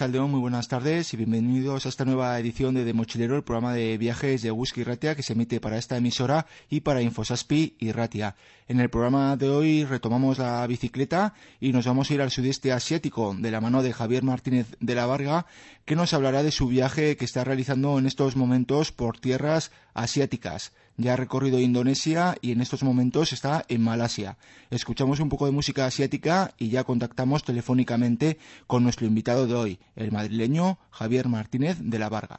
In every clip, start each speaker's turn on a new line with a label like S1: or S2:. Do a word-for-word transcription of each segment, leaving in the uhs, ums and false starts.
S1: Arratsaldeon, muy buenas tardes y bienvenidos a esta nueva edición de De Mochilero, el programa de viajes de Eguzki Irratia que se emite para esta emisora y para Infosaspi Irratia. En el programa de hoy retomamos la bicicleta y nos vamos a ir al sudeste asiático de la mano de Javier Martínez de la Varga, que nos hablará de su viaje que está realizando en estos momentos por tierras asiáticas. Ya ha recorrido Indonesia y en estos momentos está en Malasia. Escuchamos un poco de música asiática y ya contactamos telefónicamente con nuestro invitado de hoy, el madrileño Javier Martínez de la Varga.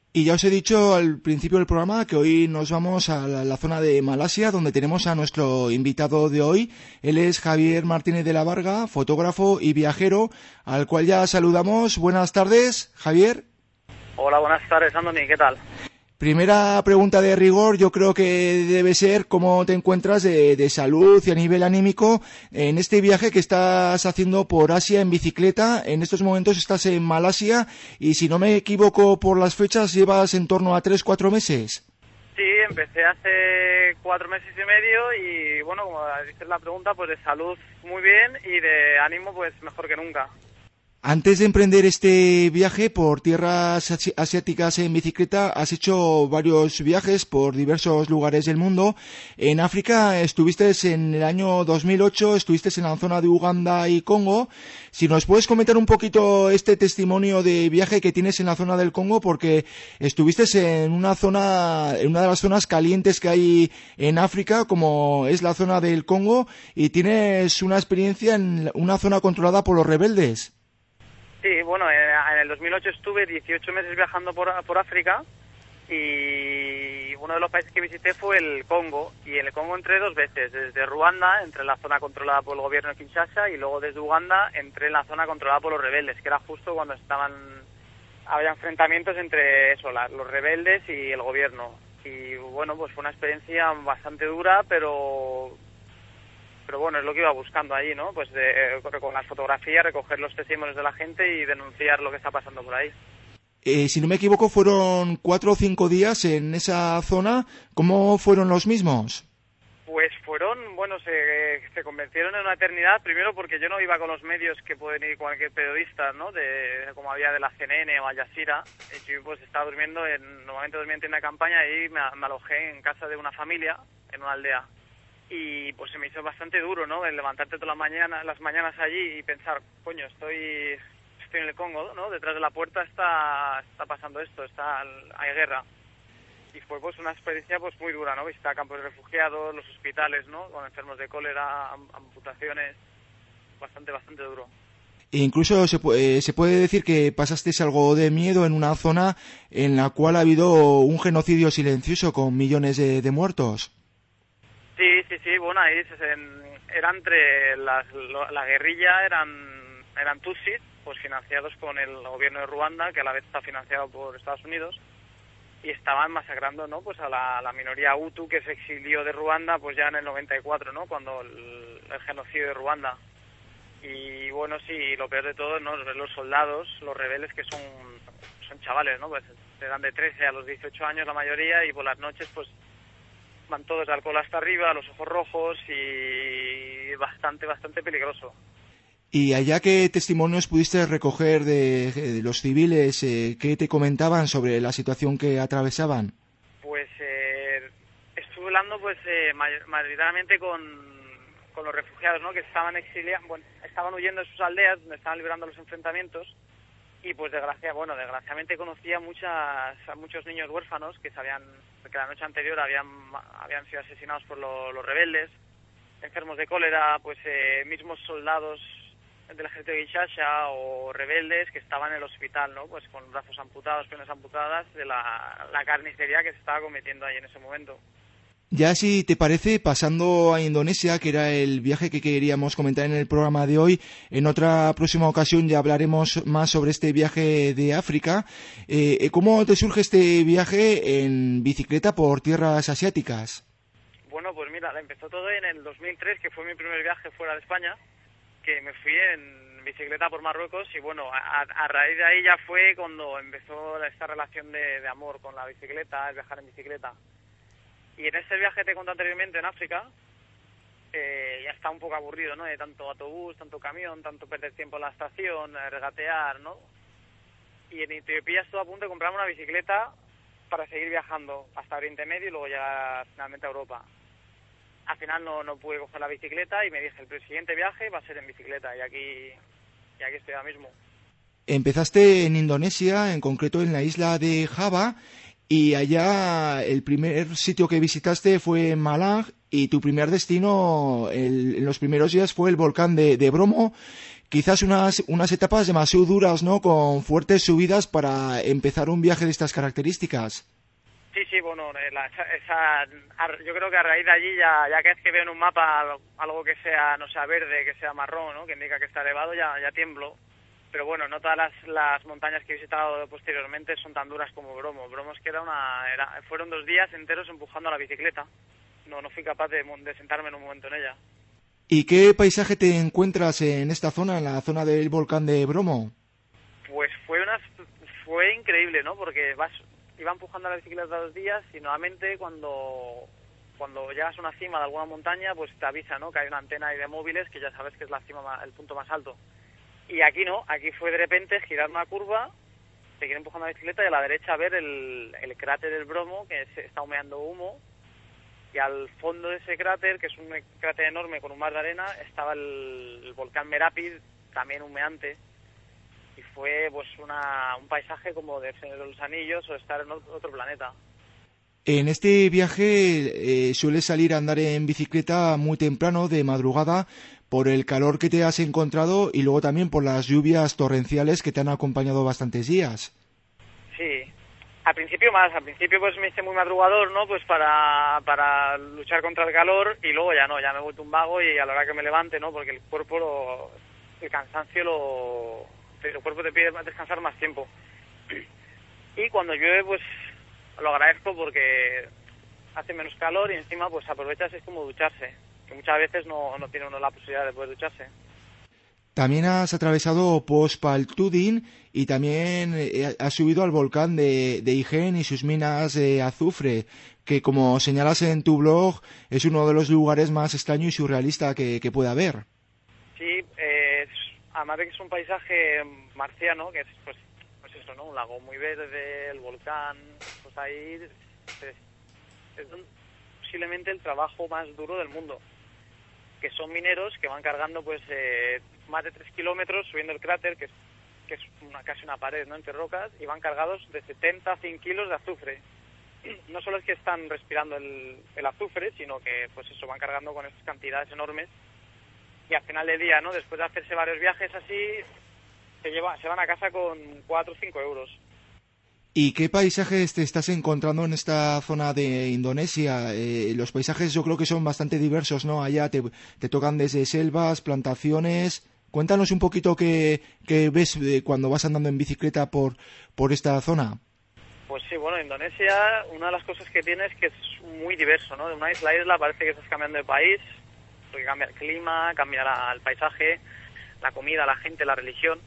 S1: Y ya os he dicho al principio del programa que hoy nos vamos a la, la zona de Malasia, donde tenemos a nuestro invitado de hoy. Él es Javier Martínez de la Varga, fotógrafo y viajero, al cual ya saludamos. Buenas tardes, Javier.
S2: Hola, buenas tardes, Andoni, ¿qué tal?
S1: Primera pregunta de rigor, yo creo que debe ser cómo te encuentras de, de salud y a nivel anímico en este viaje que estás haciendo por Asia en bicicleta. En estos momentos estás en Malasia y, si no me equivoco por las fechas, llevas en torno a tres, cuatro meses.
S2: Sí, empecé hace cuatro meses y medio y, bueno, como dices la pregunta, pues de salud muy bien y de ánimo pues mejor que nunca.
S1: Antes de emprender este viaje por tierras asiáticas en bicicleta, has hecho varios viajes por diversos lugares del mundo. En África estuviste en el año dos mil ocho, estuviste en la zona de Uganda y Congo. Si nos puedes comentar un poquito este testimonio de viaje que tienes en la zona del Congo, porque estuviste en una zona, en una de las zonas calientes que hay en África, como es la zona del Congo, y tienes una experiencia en una zona controlada por los rebeldes.
S2: Sí, bueno, en el dos mil ocho estuve dieciocho meses viajando por, por África y uno de los países que visité fue el Congo, y en el Congo entré dos veces, desde Ruanda, entré en la zona controlada por el gobierno de Kinshasa, y luego desde Uganda entré en la zona controlada por los rebeldes, que era justo cuando estaban, había enfrentamientos entre eso, la, los rebeldes y el gobierno. Y bueno, pues fue una experiencia bastante dura, pero... pero bueno, es lo que iba buscando allí, ¿no? Pues de, con las fotografías, recoger los testimonios de la gente y denunciar lo que está pasando por ahí.
S1: Eh, si no me equivoco, fueron cuatro o cinco días en esa zona. ¿Cómo fueron los mismos?
S2: Pues fueron, bueno, se, se convirtieron en una eternidad, primero porque yo no iba con los medios que pueden ir cualquier periodista, ¿no? De, como había de la C N N o Al Jazeera. Yo pues estaba durmiendo, en, normalmente dormía en tienda de campaña, y me, me alojé en casa de una familia, en una aldea. Y pues se me hizo bastante duro, ¿no? El levantarte todas las mañanas, las mañanas allí y pensar, coño, estoy estoy en el Congo, ¿no? Detrás de la puerta está está pasando esto, está hay guerra. Y fue pues una experiencia pues muy dura, ¿no? Visitar campos de refugiados, los hospitales, ¿no? Con enfermos de cólera, amputaciones, bastante, bastante duro.
S1: E incluso se, eh, se puede decir que pasaste algo de miedo en una zona en la cual ha habido un genocidio silencioso con millones de, de muertos.
S2: Sí, sí, sí, bueno, ahí era entre las, la guerrilla, eran eran tutsis, pues financiados con el gobierno de Ruanda, que a la vez está financiado por Estados Unidos, y estaban masacrando, ¿no? Pues a la, la minoría hutu, que se exilió de Ruanda pues ya en el noventa y cuatro, ¿no? Cuando el, el genocidio de Ruanda. Y bueno, sí, lo peor de todo, ¿no? Los soldados, los rebeldes, que son son chavales, ¿no? Pues eran de trece a los dieciocho años la mayoría, y por las noches pues van todos de alcohol hasta arriba, los ojos rojos, y bastante, bastante peligroso.
S1: ¿Y allá qué testimonios pudiste recoger de, de los civiles? Eh, ¿Qué te comentaban sobre la situación que atravesaban?
S2: Pues eh, estuve hablando pues eh, mayoritariamente con, con los refugiados, ¿no? Que estaban exiliados, bueno, estaban huyendo de sus aldeas, donde estaban librando los enfrentamientos. Y pues desgracia, bueno, desgraciadamente conocía muchas, a muchos niños huérfanos que sabían que la noche anterior habían habían sido asesinados por lo, los rebeldes, enfermos de cólera, pues eh, mismos soldados del ejército de Kinshasa o rebeldes que estaban en el hospital, ¿no? Pues con brazos amputados, piernas amputadas, de la, la carnicería que se estaba cometiendo ahí en ese momento.
S1: Ya, si te parece, pasando a Indonesia, que era el viaje que queríamos comentar en el programa de hoy, en otra próxima ocasión ya hablaremos más sobre este viaje de África. Eh, ¿Cómo te surge este viaje en bicicleta por tierras asiáticas?
S2: Bueno, pues mira, empezó todo en el dos mil tres, que fue mi primer viaje fuera de España, que me fui en bicicleta por Marruecos, y bueno, a, a raíz de ahí ya fue cuando empezó esta relación de, de amor con la bicicleta, el viajar en bicicleta. Y en este viaje te conté anteriormente en África, eh, ya está un poco aburrido, ¿no? De tanto autobús, tanto camión, tanto perder tiempo en la estación, regatear, ¿no? Y en Etiopía estuve a punto de comprarme una bicicleta para seguir viajando hasta Oriente Medio y luego llegar finalmente a Europa. Al final no, no pude coger la bicicleta y me dije, el siguiente viaje va a ser en bicicleta, y aquí, y aquí estoy ahora mismo.
S1: Empezaste en Indonesia, en concreto en la isla de Java, y allá el primer sitio que visitaste fue Malang, y tu primer destino el, en los primeros días fue el volcán de, de Bromo, quizás unas, unas etapas demasiado duras, ¿no? Con fuertes subidas para empezar un viaje de estas características.
S2: Sí, sí, bueno, la, esa, esa, yo creo que a raíz de allí, ya, ya que es que veo en un mapa algo que sea, no sea verde, que sea marrón, ¿no? Que indica que está elevado, ya, ya tiemblo. Pero bueno, no todas las, las montañas que he visitado posteriormente son tan duras como Bromo. Bromo es que era una, era, fueron dos días enteros empujando la bicicleta. No, no fui capaz de, de sentarme en un momento en ella.
S1: ¿Y qué paisaje te encuentras en esta zona, en la zona del volcán de Bromo?
S2: Pues fue una, fue increíble, ¿no? Porque vas, iba empujando la bicicleta dos días y nuevamente cuando, cuando llegas a una cima de alguna montaña, pues te avisa, ¿no? Que hay una antena ahí de móviles que ya sabes que es la cima, el punto más alto. Y aquí no, aquí fue de repente girar una curva, seguir empujando la bicicleta y a la derecha ver el, el cráter del Bromo, que se está humeando humo. Y al fondo de ese cráter, que es un cráter enorme con un mar de arena, estaba el, el volcán Merapid, también humeante. Y fue pues una, un paisaje como de Señor de los Anillos o estar en otro planeta.
S1: En este viaje eh, sueles salir a andar en bicicleta muy temprano, de madrugada, por el calor que te has encontrado y luego también por las lluvias torrenciales que te han acompañado bastantes días.
S2: Sí. Al principio más, al principio pues me hice muy madrugador, ¿no? Pues para, para luchar contra el calor y luego ya no, ya me he vuelto un vago y a la hora que me levante, ¿no? Porque el cuerpo, lo, el cansancio, lo, el cuerpo te pide descansar más tiempo. Y cuando llueve pues lo agradezco porque hace menos calor y encima pues aprovechas, es como ducharse, que muchas veces no, no tiene uno la posibilidad de poder ducharse.
S1: También has atravesado Pospaltudin y también eh, has subido al volcán de, de Igen y sus minas de azufre, que como señalas en tu blog es uno de los lugares más extraños y surrealista que, que puede haber.
S2: Sí, eh, es, además de que es un paisaje marciano, que es pues, pues eso, ¿no? Un lago muy verde, el volcán, pues ahí es, es posiblemente el trabajo más duro del mundo, que son mineros que van cargando pues eh, más de tres kilómetros subiendo el cráter, que es, que es una, casi una pared, ¿no? Entre rocas, y van cargados de setenta a cien kilos de azufre. No solo es que están respirando el, el azufre, sino que pues eso, van cargando con esas cantidades enormes y al final del día, ¿no? Después de hacerse varios viajes así, se, lleva, se van a casa con cuatro o cinco euros.
S1: ¿Y qué paisajes te estás encontrando en esta zona de Indonesia? Eh, los paisajes yo creo que son bastante diversos, ¿no? Allá te, te tocan desde selvas, plantaciones. Cuéntanos un poquito qué, qué ves cuando vas andando en bicicleta por, por esta zona.
S2: Pues sí, bueno, Indonesia, una de las cosas que tiene es que es muy diverso, ¿no? De una isla a isla parece que estás cambiando de país, porque cambia el clima, cambia la, el paisaje, la comida, la gente, la religión.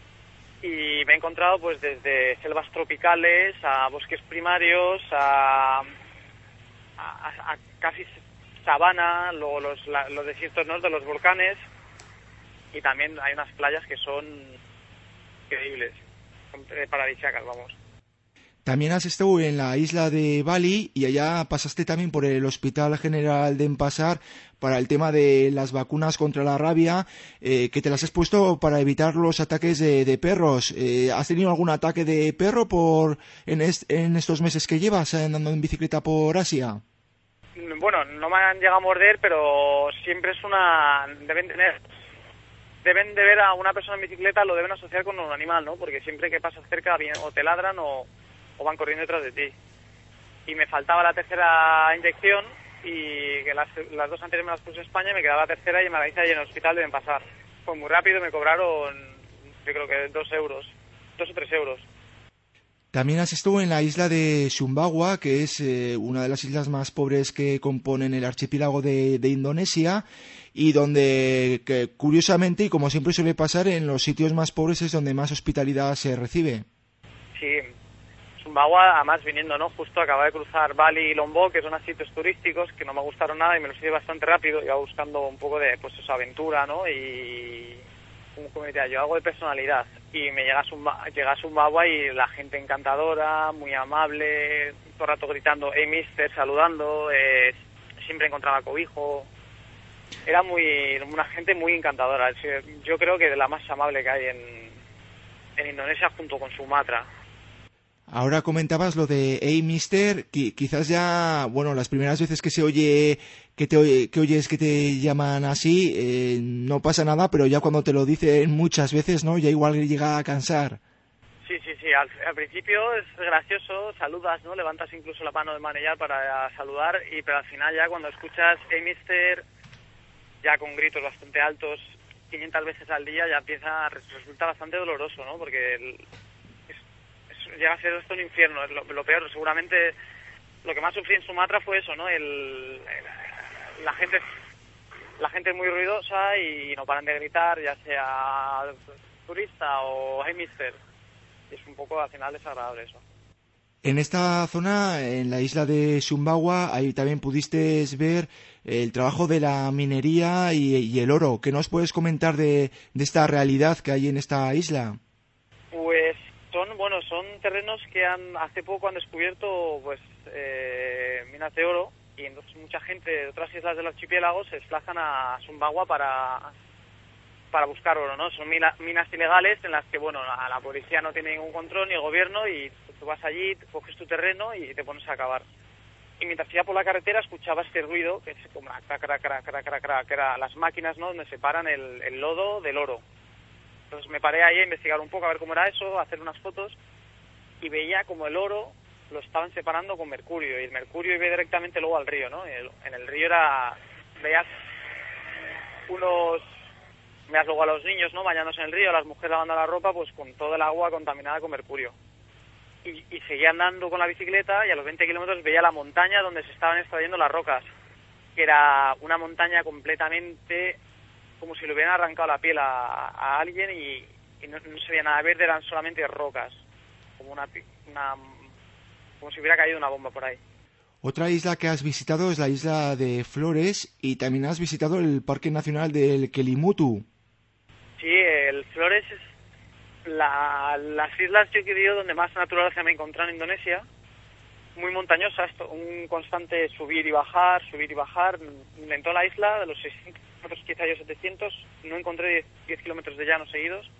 S2: Y me he encontrado pues desde selvas tropicales a bosques primarios, a, a, a casi sabana, luego los, la, los desiertos, ¿no? De los volcanes, y también hay unas playas que son increíbles, son paradisíacas, vamos.
S1: También has estado en la isla de Bali y allá pasaste también por el Hospital General de Denpasar para el tema de las vacunas contra la rabia, eh, que te las has puesto para evitar los ataques de, de perros. Eh, ¿Has tenido algún ataque de perro por en, est en estos meses que llevas andando en bicicleta por Asia?
S2: Bueno, no me han llegado a morder, pero siempre es una... deben tener... deben de ver a una persona en bicicleta, lo deben asociar con un animal, ¿no? Porque siempre que pasas cerca bien, o te ladran o, o van corriendo detrás de ti. Y me faltaba la tercera inyección y que las, las dos anteriores me las puse en España y me quedaba la tercera y me la hice ahí en el hospital, deben pasar. Fue muy rápido, me cobraron yo creo que dos euros, dos o tres euros.
S1: También has estado en la isla de Sumbawa, que es eh, una de las islas más pobres que componen el archipiélago de, de Indonesia y donde, que, curiosamente, y como siempre suele pasar, en los sitios más pobres es donde más hospitalidad se recibe.
S2: Sí, Sumbawa, además viniendo, ¿no? Justo acababa de cruzar Bali y Lombok, que son unos sitios turísticos que no me gustaron nada y me los hice bastante rápido, iba buscando un poco de, pues esa aventura, ¿no? Y, como diría yo, algo de personalidad. Y me llega a, Sumba, llega a Sumbawa y la gente encantadora, muy amable, todo el rato gritando, hey mister, saludando, eh, siempre encontraba cobijo. Era muy una gente muy encantadora. Yo creo que de la más amable que hay en, en Indonesia junto con Sumatra.
S1: Ahora comentabas lo de Hey Mister, qui- quizás ya, bueno, las primeras veces que se oye, que te oye- que oyes que te llaman así, eh, no pasa nada, pero ya cuando te lo dicen muchas veces, ¿no? Ya igual llega a cansar.
S2: Sí, sí, sí, al, al principio es gracioso, saludas, ¿no? Levantas incluso la mano de manillar para saludar, y pero al final ya cuando escuchas Hey Mister, ya con gritos bastante altos, quinientas veces al día, ya empieza, resulta bastante doloroso, ¿no? Porque el, es, es, llega a ser esto un infierno, es lo, lo peor. Seguramente lo que más sufrí en Sumatra fue eso, ¿no? El, el- la gente la gente es muy ruidosa y no paran de gritar, ya sea turista o Hey Mister. Y es un poco, al final, desagradable eso.
S1: En esta zona, en la isla de Sumbawa, ahí también pudiste ver el trabajo de la minería y, y el oro. ¿Qué nos puedes comentar de, de esta realidad que hay en esta isla?
S2: Pues son, bueno, son terrenos que han hace poco han descubierto, pues, eh, minas de oro, y entonces mucha gente de otras islas del archipiélago se desplazan a Sumbawa para para buscar oro, ¿no? Son mina, minas ilegales en las que, bueno, la, la policía no tiene ningún control, ni el gobierno, y tú vas allí, coges tu terreno y te pones a cavar. Y mientras iba por la carretera escuchaba este ruido, que es como una cra, cra, cra, cra, cra, cra, que eran las máquinas, ¿no?, donde separan el, el lodo del oro. Entonces me paré ahí a investigar un poco, a ver cómo era eso, a hacer unas fotos, y veía como el oro lo estaban separando con mercurio, y el mercurio iba directamente luego al río, ¿no? El, en el río era, veías unos, veías luego a los niños, ¿no?, bañándose en el río, a las mujeres lavando la ropa, pues con todo el agua contaminada con mercurio. Y, y seguía andando con la bicicleta, y a los veinte kilómetros veía la montaña donde se estaban extrayendo las rocas, que era una montaña completamente como si le hubieran arrancado la piel a, a alguien, y, y no, no se veía nada verde, eran solamente rocas, como una, una como si hubiera caído una bomba por ahí.
S1: Otra isla que has visitado es la isla de Flores y también has visitado el Parque Nacional del Kelimutu.
S2: Sí, el Flores es la, las islas, yo creo, donde más naturaleza me he encontrado en Indonesia, muy montañosas, un constante subir y bajar, subir y bajar. En toda la isla, de los seiscientos kilómetros, quizá yo setecientos, no encontré diez kilómetros de llanos seguidos,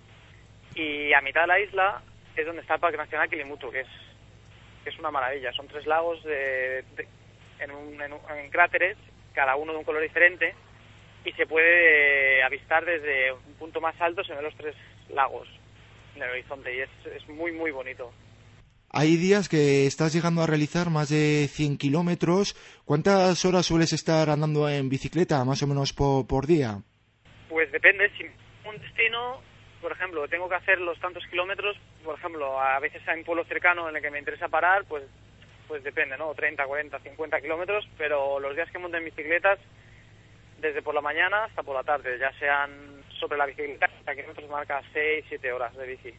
S2: y a mitad de la isla es donde está el Parque Nacional Kelimutu, que es que es una maravilla. Son tres lagos de, de, en, un, en, un, en cráteres, cada uno de un color diferente, y se puede avistar desde un punto más alto, se ven los tres lagos en el horizonte, y es, es muy, muy bonito.
S1: Hay días que estás llegando a realizar más de cien kilómetros. ¿Cuántas horas sueles estar andando en bicicleta, más o menos, por, por día?
S2: Pues depende. Si un destino, por ejemplo, tengo que hacer los tantos kilómetros, por ejemplo, a veces hay un pueblo cercano en el que me interesa parar, pues pues depende, ¿no? treinta, cuarenta, cincuenta kilómetros, pero los días que monto en bicicletas, desde por la mañana hasta por la tarde, ya sean sobre la bicicleta, hasta kilómetros marca seis, siete horas de bici,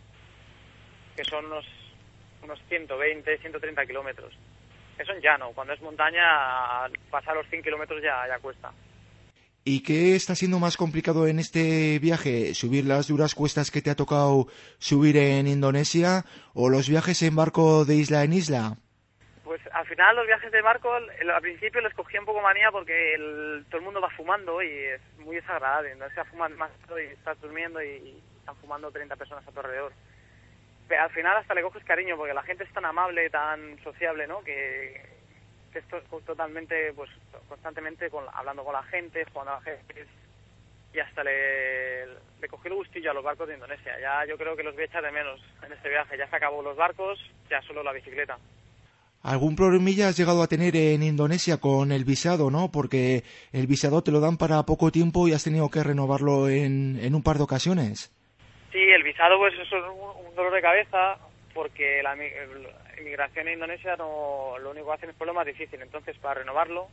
S2: que son unos, unos ciento veinte, ciento treinta kilómetros. Eso en llano. Cuando es montaña, pasar los cien kilómetros ya, ya cuesta.
S1: ¿Y qué está siendo más complicado en este viaje? ¿Subir las duras cuestas que te ha tocado subir en Indonesia o los viajes en barco de isla en isla?
S2: Pues al final los viajes de barco, al principio les cogí un poco manía porque el, todo el mundo va fumando y es muy desagradable. No se fuman más y estás durmiendo y, y están fumando treinta personas a tu alrededor. Pero al final hasta le coges cariño porque la gente es tan amable, tan sociable, ¿no? Que, que esto es totalmente, pues constantemente con, hablando con la gente, jugando a la gente, y hasta le, le cogí el gustillo a los barcos de Indonesia. Ya yo creo que los voy a echar de menos en este viaje. Ya se acabó los barcos, ya solo la bicicleta.
S1: ¿Algún problemilla has llegado a tener en Indonesia con el visado, no? Porque el visado te lo dan para poco tiempo y has tenido que renovarlo en, en un par de ocasiones.
S2: Sí, el visado pues eso es un, un dolor de cabeza porque la, la inmigración en Indonesia no, lo único que hacen es ponerlo más difícil. Entonces, para renovarlo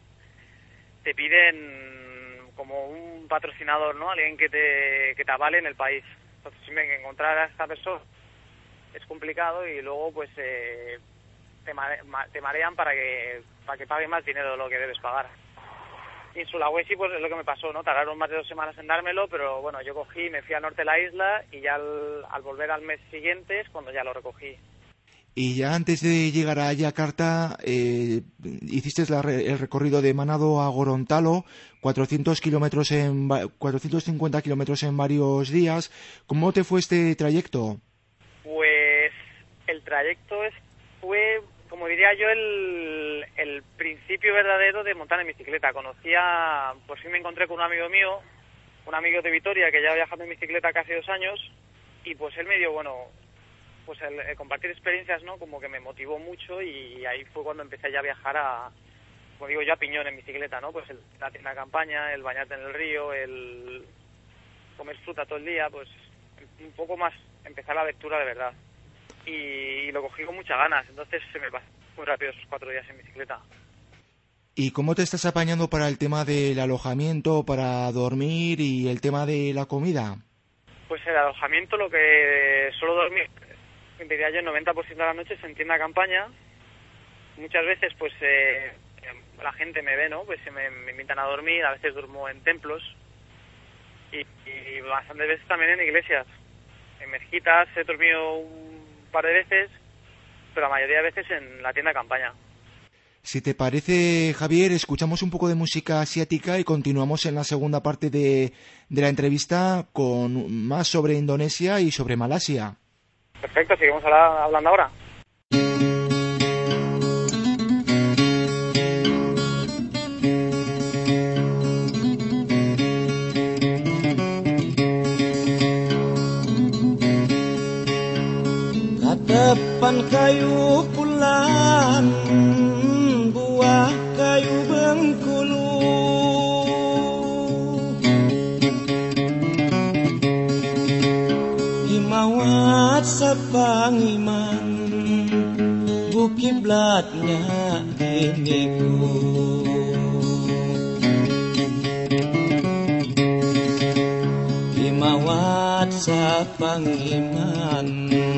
S2: te piden como un patrocinador, ¿no? Alguien que te, que te avale en el país. Entonces, si me encontrar a esta persona es complicado y luego pues eh, te, mare, te marean para que para que pague más dinero de lo que debes pagar. Y en Sulawesi pues es lo que me pasó, ¿no? Tardaron más de dos semanas en dármelo, pero bueno, yo cogí, me fui al norte de la isla y ya al, al volver al mes siguiente es cuando ya lo recogí.
S1: Y ya antes de llegar a Yakarta, eh, hiciste la, el recorrido de Manado a Gorontalo, cuatrocientos kilómetros en, cuatrocientos cincuenta kilómetros en varios días. ¿Cómo te fue este trayecto?
S2: Pues el trayecto es fue, como diría yo, el, el principio verdadero de montar en bicicleta. Conocía, pues sí me encontré con un amigo mío, un amigo de Vitoria que ya viajando en bicicleta casi dos años, y pues él me dio, bueno, pues el, el compartir experiencias, ¿no? Como que me motivó mucho, y ahí fue cuando empecé ya a viajar a, como digo yo, a piñón en bicicleta, ¿no? Pues el, la tienda de campaña, el bañarte en el río, el comer fruta todo el día, pues un poco más empezar la aventura de verdad. Y, y lo cogí con muchas ganas, entonces se me pasó muy rápido esos cuatro días en bicicleta.
S1: ¿Y cómo te estás apañando para el tema del alojamiento, para dormir y el tema de la comida?
S2: Pues el alojamiento, lo que suelo dormir, diría yo, el noventa por ciento de las noches en tienda de campaña. Muchas veces, pues, eh, la gente me ve, ¿no? Pues me, me invitan a dormir, a veces duermo en templos y, y bastantes veces también en iglesias. En mezquitas he dormido un par de veces, pero la mayoría de veces en la tienda de campaña.
S1: Si te parece, Javier, escuchamos un poco de música asiática y continuamos en la segunda parte de, de la entrevista con más sobre Indonesia y sobre Malasia.
S2: Perfecto, seguimos hablando ahora.
S3: Depan kayu pulan, buah kayu Bengkulu. Himawat sapangiman, bukiblatnya diniku. Himawat sapangiman,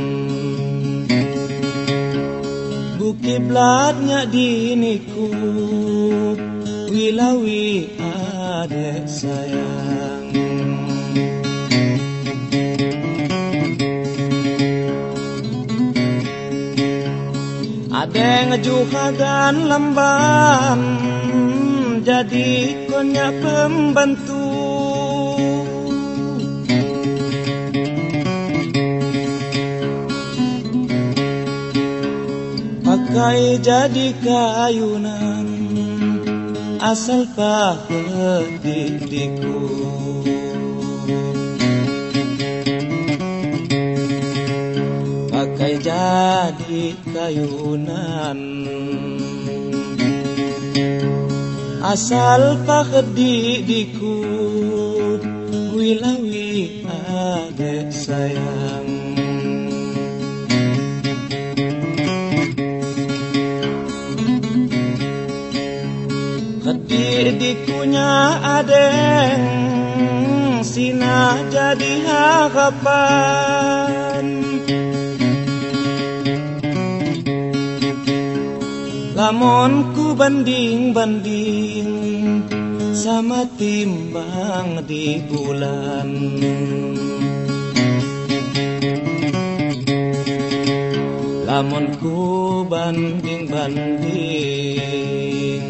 S3: kiblatnya diniku, wilawi adek sayang. Adek ngejuhagan lamban, jadi konyak pembantu. Pakai jadi kayunan, asal pahediku. Pakai jadi kayunan, asal pahediku, wilawi adek sayang. Dikunya adeng, sina jadi harapan. Lamun ku banding-banding sama timbang di bulan. Lamun ku banding-banding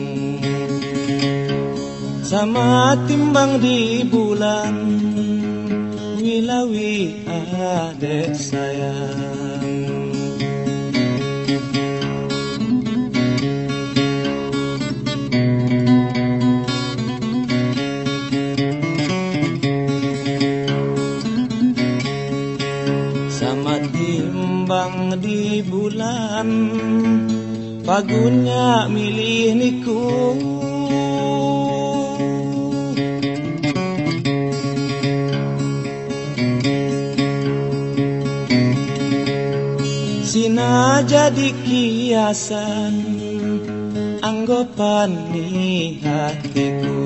S3: sama timbang di bulan, wilawi adek sayang. Sama timbang di bulan, pagunya milih niku. Sina jadi kiasan, anggopan di hatiku.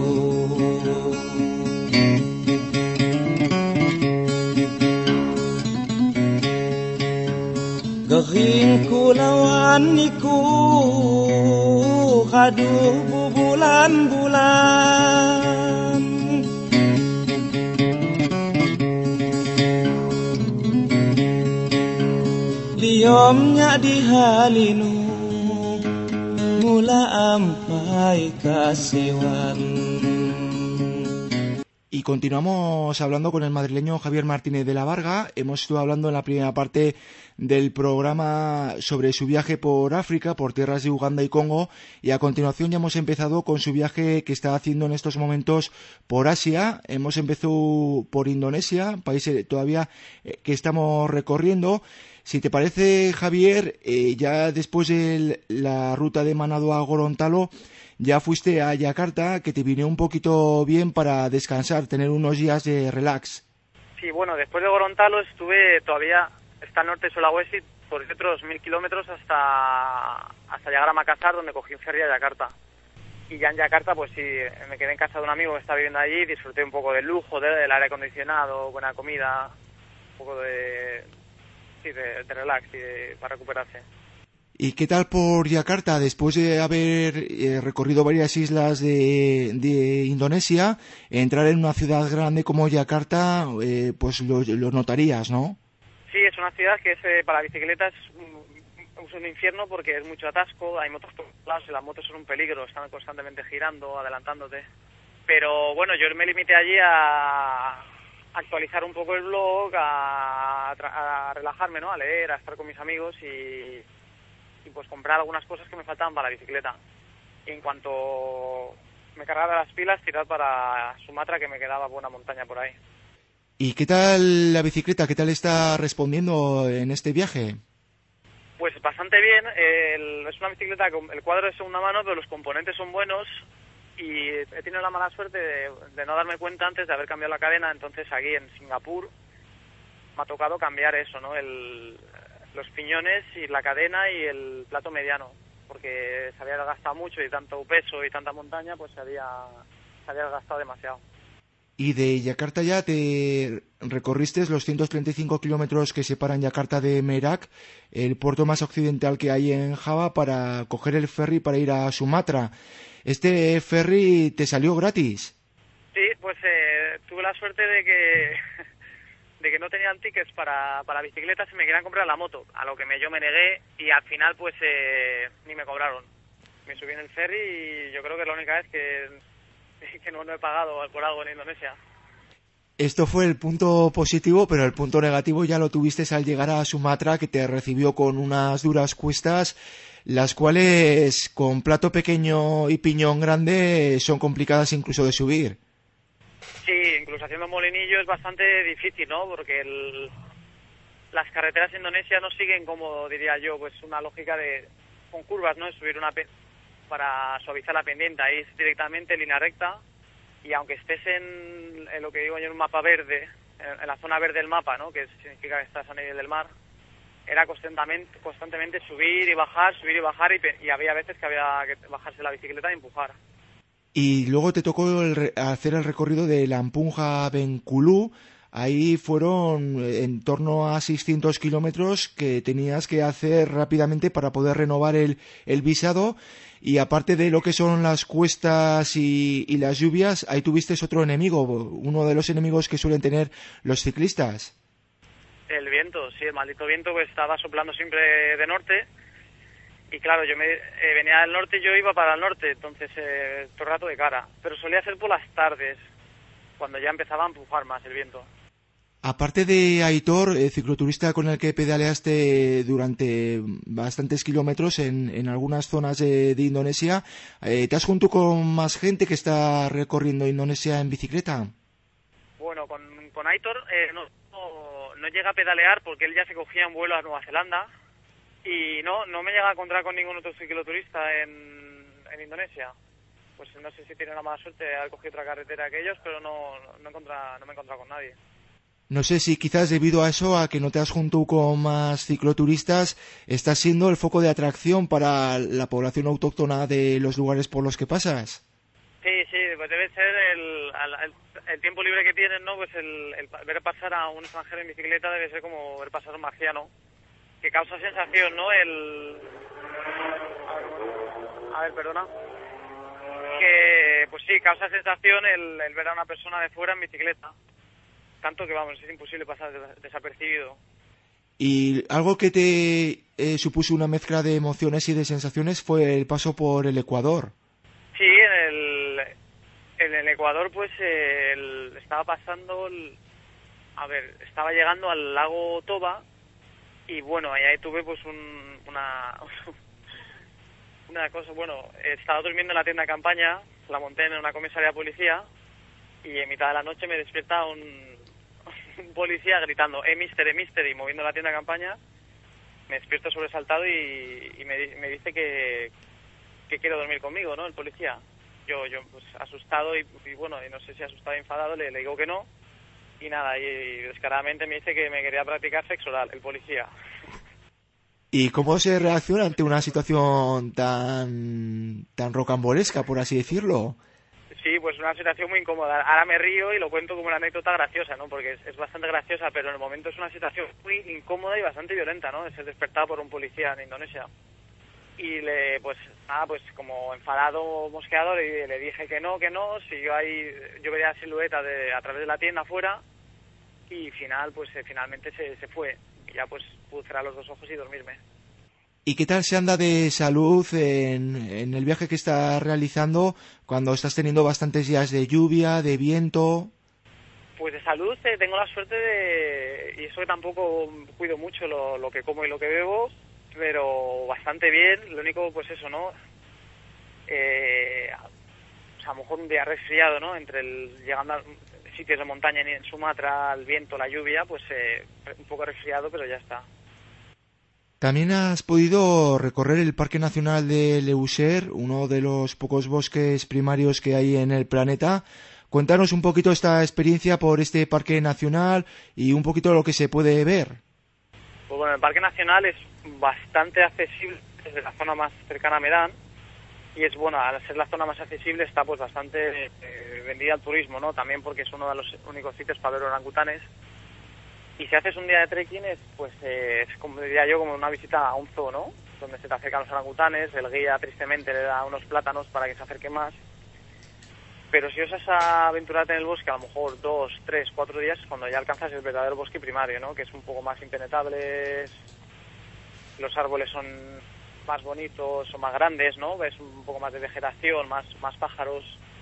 S3: Gering ku lawan niku, kaduh bulan-bulan. Liomnya di halinu, mula ampai kasiwan.
S1: ¿Y continuamos hablando con el madrileño Javier Martínez de la Varga. Hemos estado hablando en la primera parte del programa sobre su viaje por África, por tierras de Uganda y Congo, y a continuación ya hemos empezado con su viaje que está haciendo en estos momentos por Asia. Hemos empezado por Indonesia, país todavía que estamos recorriendo. Si te parece, Javier, eh, ya después de la ruta de Manado a Gorontalo, ya fuiste a Yakarta, que te vino un poquito bien para descansar, tener unos días de relax.
S2: Sí, bueno, después de Gorontalo estuve todavía, está al norte de Sulawesi, por otros mil kilómetros hasta, hasta llegar a Makassar, donde cogí un ferry a Yakarta. Y ya en Yakarta, pues sí, me quedé en casa de un amigo que está viviendo allí, disfruté un poco del lujo, de, del aire acondicionado, buena comida, un poco de, sí, de, de relax y de, para recuperarse.
S1: ¿Y qué tal por Yakarta? Después de haber eh, recorrido varias islas de, de Indonesia, entrar en una ciudad grande como Yakarta, eh, pues lo, lo notarías, ¿no?
S2: Sí, es una ciudad que es, eh, para bicicletas es un, es un infierno porque es mucho atasco, hay motos por todos lados y las motos son un peligro, están constantemente girando, adelantándote. Pero bueno, yo me limité allí a actualizar un poco el blog, a, a, a relajarme, ¿no? A leer, a estar con mis amigos y... y pues comprar algunas cosas que me faltaban para la bicicleta. Y en cuanto me cargaba las pilas, tirar para Sumatra, que me quedaba buena montaña por ahí.
S1: ¿Y qué tal la bicicleta? ¿Qué tal está respondiendo en este viaje?
S2: Pues bastante bien. El, es una bicicleta con el cuadro de segunda mano, pero los componentes son buenos y he tenido la mala suerte de, de no darme cuenta antes de haber cambiado la cadena. Entonces aquí en Singapur me ha tocado cambiar eso, ¿no? El... los piñones y la cadena y el plato mediano, porque se había gastado mucho y tanto peso y tanta montaña, pues se había, se había gastado demasiado.
S1: Y de Yakarta ya te recorriste los ciento treinta y cinco kilómetros que separan Yakarta de Merak, el puerto más occidental que hay en Java, para coger el ferry para ir a Sumatra. ¿Este ferry te salió gratis?
S2: Sí, pues eh, tuve la suerte de que... de que no tenían tickets para, para bicicletas y me querían comprar la moto, a lo que me, yo me negué y al final pues eh, ni me cobraron. Me subí en el ferry y yo creo que es la única vez que, que no, no he pagado por algo en Indonesia.
S1: Esto fue el punto positivo, pero el punto negativo ya lo tuviste al llegar a Sumatra, que te recibió con unas duras cuestas, las cuales con plato pequeño y piñón grande son complicadas incluso de subir.
S2: Sí, incluso haciendo molinillo es bastante difícil, ¿no? Porque el, las carreteras de Indonesia no siguen, como diría yo, pues una lógica de con curvas, ¿no? Es subir una pe para suavizar la pendiente, ahí es directamente línea recta y aunque estés en, en lo que digo yo en un mapa verde, en, en la zona verde del mapa, ¿no? Que significa que estás a nivel del mar, era constantemente, constantemente subir y bajar, subir y bajar y, y había veces que había que bajarse la bicicleta y empujar. Y
S1: luego te tocó el, hacer el recorrido de Lampunja a Bengkulu. Ahí fueron en torno a seiscientos kilómetros que tenías que hacer rápidamente para poder renovar el, el visado. Y aparte de lo que son las cuestas y, y las lluvias, ahí tuviste otro enemigo, uno de los enemigos que suelen tener los ciclistas.
S2: El viento, sí, el maldito viento que estaba soplando siempre de norte. Y claro, yo me eh, venía del norte y yo iba para el norte, entonces eh, todo el rato de cara. Pero solía ser por las tardes, cuando ya empezaba a empujar más el viento.
S1: Aparte de Aitor, eh, cicloturista con el que pedaleaste durante bastantes kilómetros en, en algunas zonas de, de Indonesia, eh, ¿te has juntado con más gente que está recorriendo Indonesia en bicicleta?
S2: Bueno, con, con Aitor eh, no, no, no llega a pedalear porque él ya se cogía un vuelo a Nueva Zelanda. Y no, no me llega a encontrar con ningún otro cicloturista en, en Indonesia. Pues no sé si tiene la mala suerte de haber cogido otra carretera que ellos, pero no, no, encontra, no me he encontrado con nadie.
S1: No sé si quizás debido a eso, a que no te has juntado con más cicloturistas, estás siendo el foco de atracción para la población autóctona de los lugares por los que pasas.
S2: Sí, sí, pues debe ser el, el, el tiempo libre que tienen, ¿no? Pues el, el ver pasar a un extranjero en bicicleta debe ser como ver pasar a un marciano. Que causa sensación, ¿no? El... A ver, perdona. Que, pues sí, causa sensación el, el ver a una persona de fuera en bicicleta. Tanto que, vamos, es imposible pasar desapercibido.
S1: Y algo que te eh, supuso una mezcla de emociones y de sensaciones fue el paso por el Ecuador.
S2: Sí, en el, en el Ecuador, pues eh, el, estaba pasando, el, a ver, estaba llegando al lago Toba y bueno, ahí tuve pues un, una una cosa, bueno, estaba durmiendo en la tienda de campaña, la monté en una comisaría de policía y en mitad de la noche me despierta un, un policía gritando, eh, mister, eh, mister, y moviendo la tienda de campaña. Me despierto sobresaltado y, y me, me dice que, que quiere dormir conmigo, ¿no? El policía. Yo, yo pues asustado y, y bueno, y no sé si asustado o enfadado, le, le digo que no. Y nada, y, y descaradamente me dice que me quería practicar sexo oral, el policía.
S1: ¿Y cómo se reacciona ante una situación tan tan rocambolesca, por así decirlo?
S2: Sí, pues una situación muy incómoda. Ahora me río y lo cuento como una anécdota graciosa, ¿no? Porque es, es bastante graciosa, pero en el momento es una situación muy incómoda y bastante violenta, ¿no? Es el despertado por un policía en Indonesia. Y le, pues, nada, pues como enfadado, mosqueado, le, le dije que no, que no. Si yo ahí, yo veía la silueta de, a través de la tienda afuera y final, pues eh, finalmente se, se fue. Y ya pues pude cerrar los dos ojos y dormirme.
S1: ¿Y qué tal se anda de salud en, en el viaje que estás realizando cuando estás teniendo bastantes días de lluvia, de viento?
S2: Pues de salud eh, tengo la suerte de... Y eso que tampoco cuido mucho lo, lo que como y lo que bebo, pero bastante bien. Lo único, pues eso, ¿no? Eh, o sea, a lo mejor un día resfriado, ¿no? Entre el llegando a sitios de montaña en Sumatra, el viento, la lluvia, pues eh, un poco resfriado, pero ya está.
S1: También has podido recorrer el Parque Nacional de Leuser, uno de los pocos bosques primarios que hay en el planeta. Cuéntanos un poquito esta experiencia por este Parque Nacional y un poquito lo que se puede ver.
S2: Pues bueno, el Parque Nacional es bastante accesible desde la zona más cercana a Medan y es bueno, al ser la zona más accesible está pues bastante eh, vendida al turismo, ¿no? También porque es uno de los únicos sitios para ver orangutanes. Y si haces un día de trekking, es, pues eh, es como diría yo, como una visita a un zoo, ¿no? Donde se te acercan los orangutanes, el guía tristemente le da unos plátanos para que se acerque más. Pero si osas a aventurarte en el bosque, a lo mejor dos, tres, cuatro días, es cuando ya alcanzas el verdadero bosque primario, ¿no? Que es un poco más impenetrable, los árboles son más bonitos, son más grandes, ¿no? Ves un poco más de vegetación, más, más pájaros.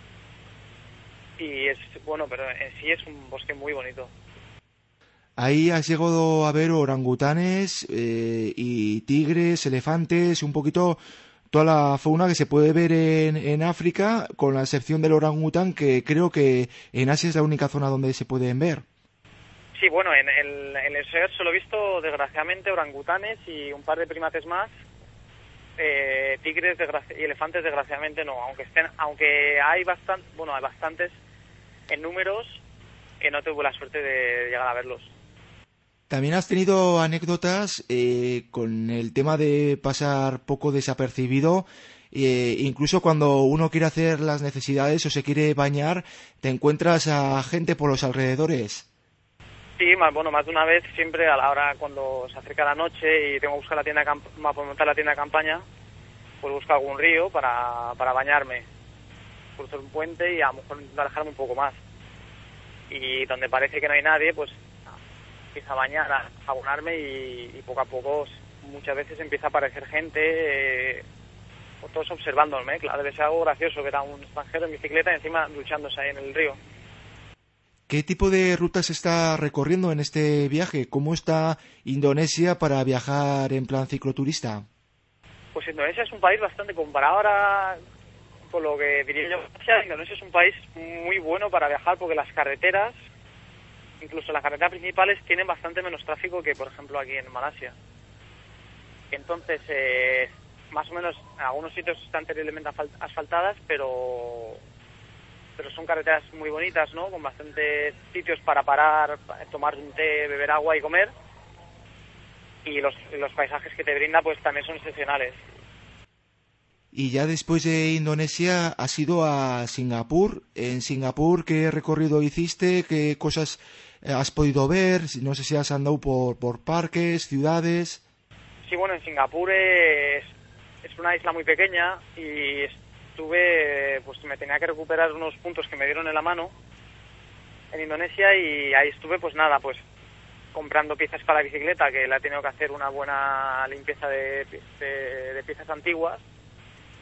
S2: Y es, bueno, pero en sí es un bosque muy bonito.
S1: Ahí has llegado a ver orangutanes eh, y tigres, elefantes, un poquito toda la fauna que se puede ver en, en África, con la excepción del orangután, que creo que en Asia es la única zona donde se pueden ver.
S2: Sí, bueno, en el, en el SER solo he visto, desgraciadamente, orangutanes y un par de primates más. Eh, tigres desgraci- y elefantes, desgraciadamente, no. Aunque estén, aunque hay bastante, bueno, hay bastantes en números, que no tuve la suerte de llegar a verlos.
S1: También has tenido anécdotas eh, con el tema de pasar poco desapercibido, eh, incluso cuando uno quiere hacer las necesidades o se quiere bañar, te encuentras a gente por los alrededores.
S2: Sí, más, bueno, más de una vez, siempre a la hora cuando se acerca la noche y tengo que buscar la tienda de camp- para montar la tienda de campaña, pues busco algún río para, para bañarme. Cruzo un puente y a lo mejor alejarme un poco más. Y donde parece que no hay nadie, pues empiezo a bañar, a abonarme y, y poco a poco muchas veces empieza a aparecer gente, eh, todos observándome, claro, debe ser algo gracioso ver a un extranjero en bicicleta y encima duchándose ahí en el río.
S1: ¿Qué tipo de rutas está recorriendo en este viaje? ¿Cómo está Indonesia para viajar en plan cicloturista?
S2: Pues Indonesia es un país bastante comparado ahora con lo que diría yo. Indonesia es un país muy bueno para viajar porque las carreteras, incluso las carreteras principales, tienen bastante menos tráfico que, por ejemplo, aquí en Malasia. Entonces, eh, más o menos, en algunos sitios están terriblemente asfaltadas, pero pero son carreteras muy bonitas, ¿no? Con bastantes sitios para parar, tomar un té, beber agua y comer. Y los, los paisajes que te brinda, pues también son excepcionales.
S1: Y ya después de Indonesia has ido a Singapur. En Singapur, ¿qué recorrido hiciste? ¿Qué cosas has podido ver? No sé si has andado por, por parques, ciudades.
S2: Sí, bueno, en Singapur es, es una isla muy pequeña y estuve, pues me tenía que recuperar unos puntos que me dieron en la mano en Indonesia y ahí estuve, pues nada, pues comprando piezas para la bicicleta, que le ha tenido que hacer una buena limpieza de, de, de piezas antiguas.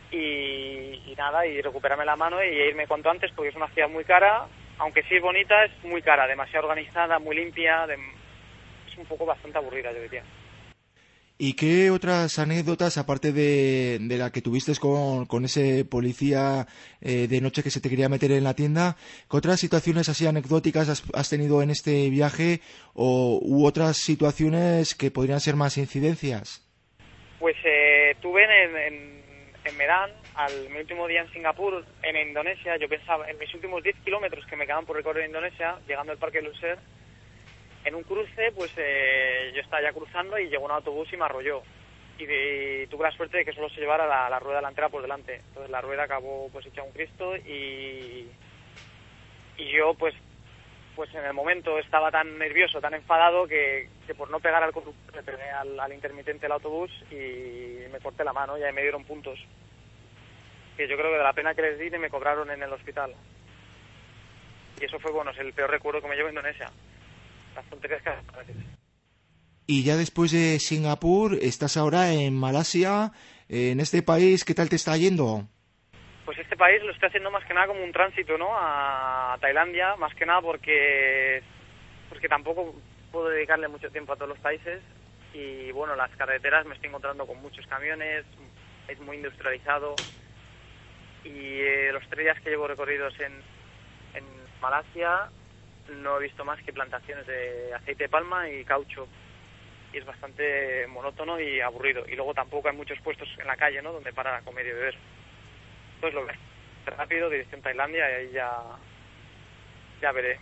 S2: y, y nada, y recuperarme la mano y irme cuanto antes, porque es una ciudad muy cara, aunque sí es bonita, es muy cara, demasiado organizada, muy limpia, de, es un poco bastante aburrida, yo diría.
S1: ¿Y qué otras anécdotas, aparte de, de la que tuviste con, con ese policía eh, de noche que se te quería meter en la tienda, qué otras situaciones así anecdóticas has, has tenido en este viaje o u otras situaciones que podrían ser más incidencias?
S2: Pues eh, tuve en, en, en Medan, al mi último día en Singapur, en Indonesia, yo pensaba, en mis últimos diez kilómetros que me quedaban por recorrer en Indonesia, llegando al Parque Luser, en un cruce, pues eh, yo estaba ya cruzando y llegó un autobús y me arrolló. Y, de, y tuve la suerte de que solo se llevara la, la rueda delantera por delante. Entonces la rueda acabó pues hecha un Cristo y, y yo pues pues en el momento estaba tan nervioso, tan enfadado que, que por no pegar al conductor le pegué al, al intermitente del autobús y me corté la mano y ahí me dieron puntos. Que yo creo que de la pena que les di me cobraron en el hospital. Y eso fue, bueno, es el peor recuerdo que me llevo a Indonesia. Las tonterías que a veces.
S1: Y ya después de Singapur, estás ahora en Malasia. En este país, ¿qué tal te está yendo?
S2: Pues este país lo estoy haciendo más que nada como un tránsito, ¿no? A Tailandia, más que nada porque porque tampoco puedo dedicarle mucho tiempo a todos los países y bueno, las carreteras me estoy encontrando con muchos camiones, es muy industrializado y eh, los tres días que llevo recorridos en, en Malasia no he visto más que plantaciones de aceite de palma y caucho y es bastante monótono y aburrido y luego tampoco hay muchos puestos en la calle, ¿no? Donde parar a comer y beber. Pues lo que es rápido, dirección Tailandia y ahí ya ya veré.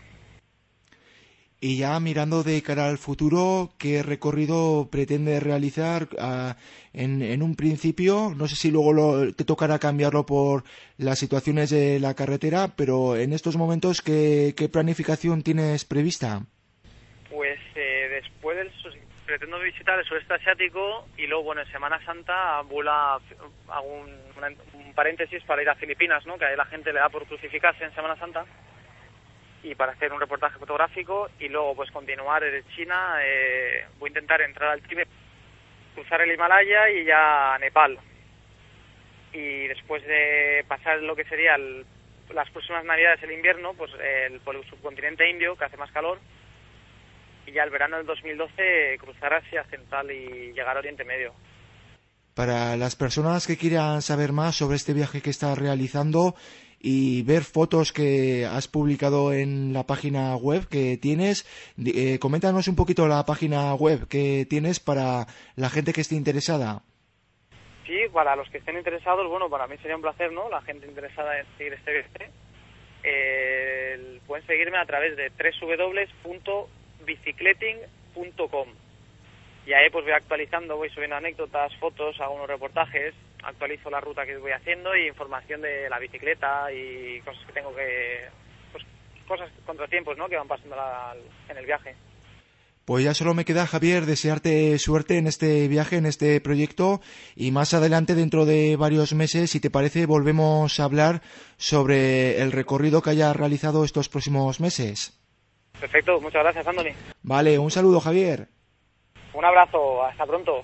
S1: Y ya mirando de cara al futuro, ¿qué recorrido pretende realizar uh, en, en un principio? No sé si luego lo, te tocará cambiarlo por las situaciones de la carretera, pero en estos momentos, ¿qué, qué planificación tienes prevista?
S2: Pues eh, después del pretendo visitar el sudeste asiático y luego, bueno, en Semana Santa vuela, hago un, una, un paréntesis para ir a Filipinas, ¿no? Que ahí la gente le da por crucificarse en Semana Santa y para hacer un reportaje fotográfico y luego pues continuar en China, eh, voy a intentar entrar al Tíbet, cruzar el Himalaya y ya a Nepal y después de pasar lo que sería el, las próximas navidades, el invierno, pues el, por el subcontinente indio que hace más calor y ya el verano del dos mil doce cruzar Asia Central y llegar a Oriente Medio.
S1: Para las personas que quieran saber más sobre este viaje que estás realizando y ver fotos que has publicado en la página web que tienes, eh, coméntanos un poquito la página web que tienes para la gente que esté interesada.
S2: Sí, para los que estén interesados, bueno, para mí sería un placer, ¿no? La gente interesada en seguir este viaje. Eh, pueden seguirme a través de doble u doble u doble u punto bicicleting punto com y ahí pues voy actualizando, voy subiendo anécdotas, fotos, hago unos reportajes, actualizo la ruta que voy haciendo y información de la bicicleta y cosas que tengo que, pues cosas, contratiempos, ¿no? Que van pasando la, en el viaje.
S1: Pues ya solo me queda, Javier, desearte suerte en este viaje, en este proyecto y más adelante, dentro de varios meses, si te parece, volvemos a hablar sobre el recorrido que hayas realizado estos próximos meses.
S2: Perfecto, muchas gracias, Andoni.
S1: Vale, un saludo, Javier.
S2: Un abrazo, hasta pronto.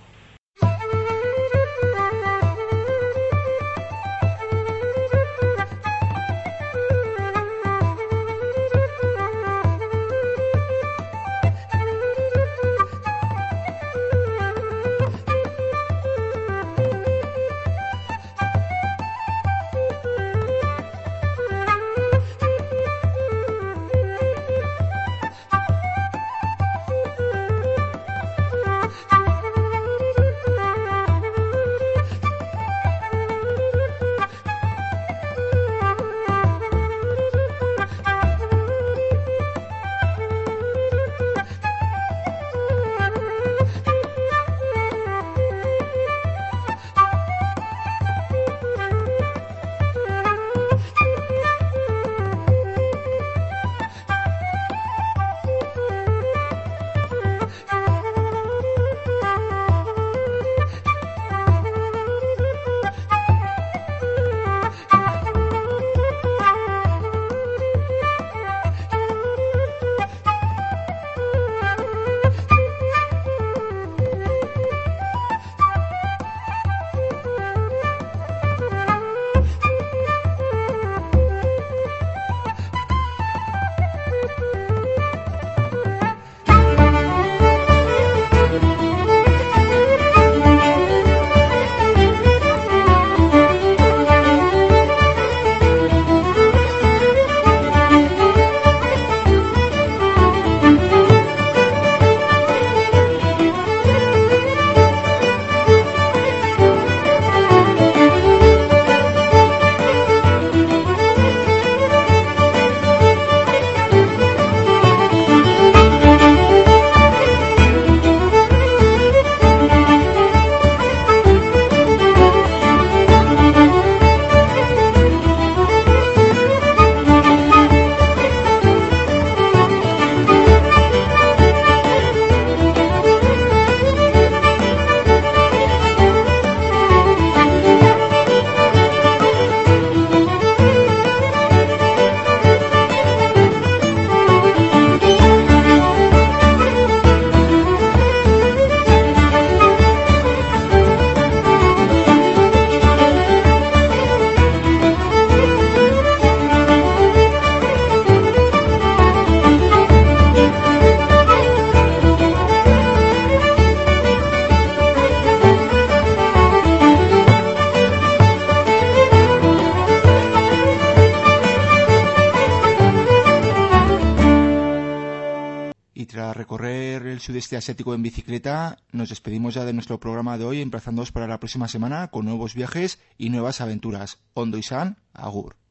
S1: sudeste asiático en bicicleta, nos despedimos ya de nuestro programa de hoy, emplazándoos para la próxima semana con nuevos viajes y nuevas aventuras. Ondo izan, agur.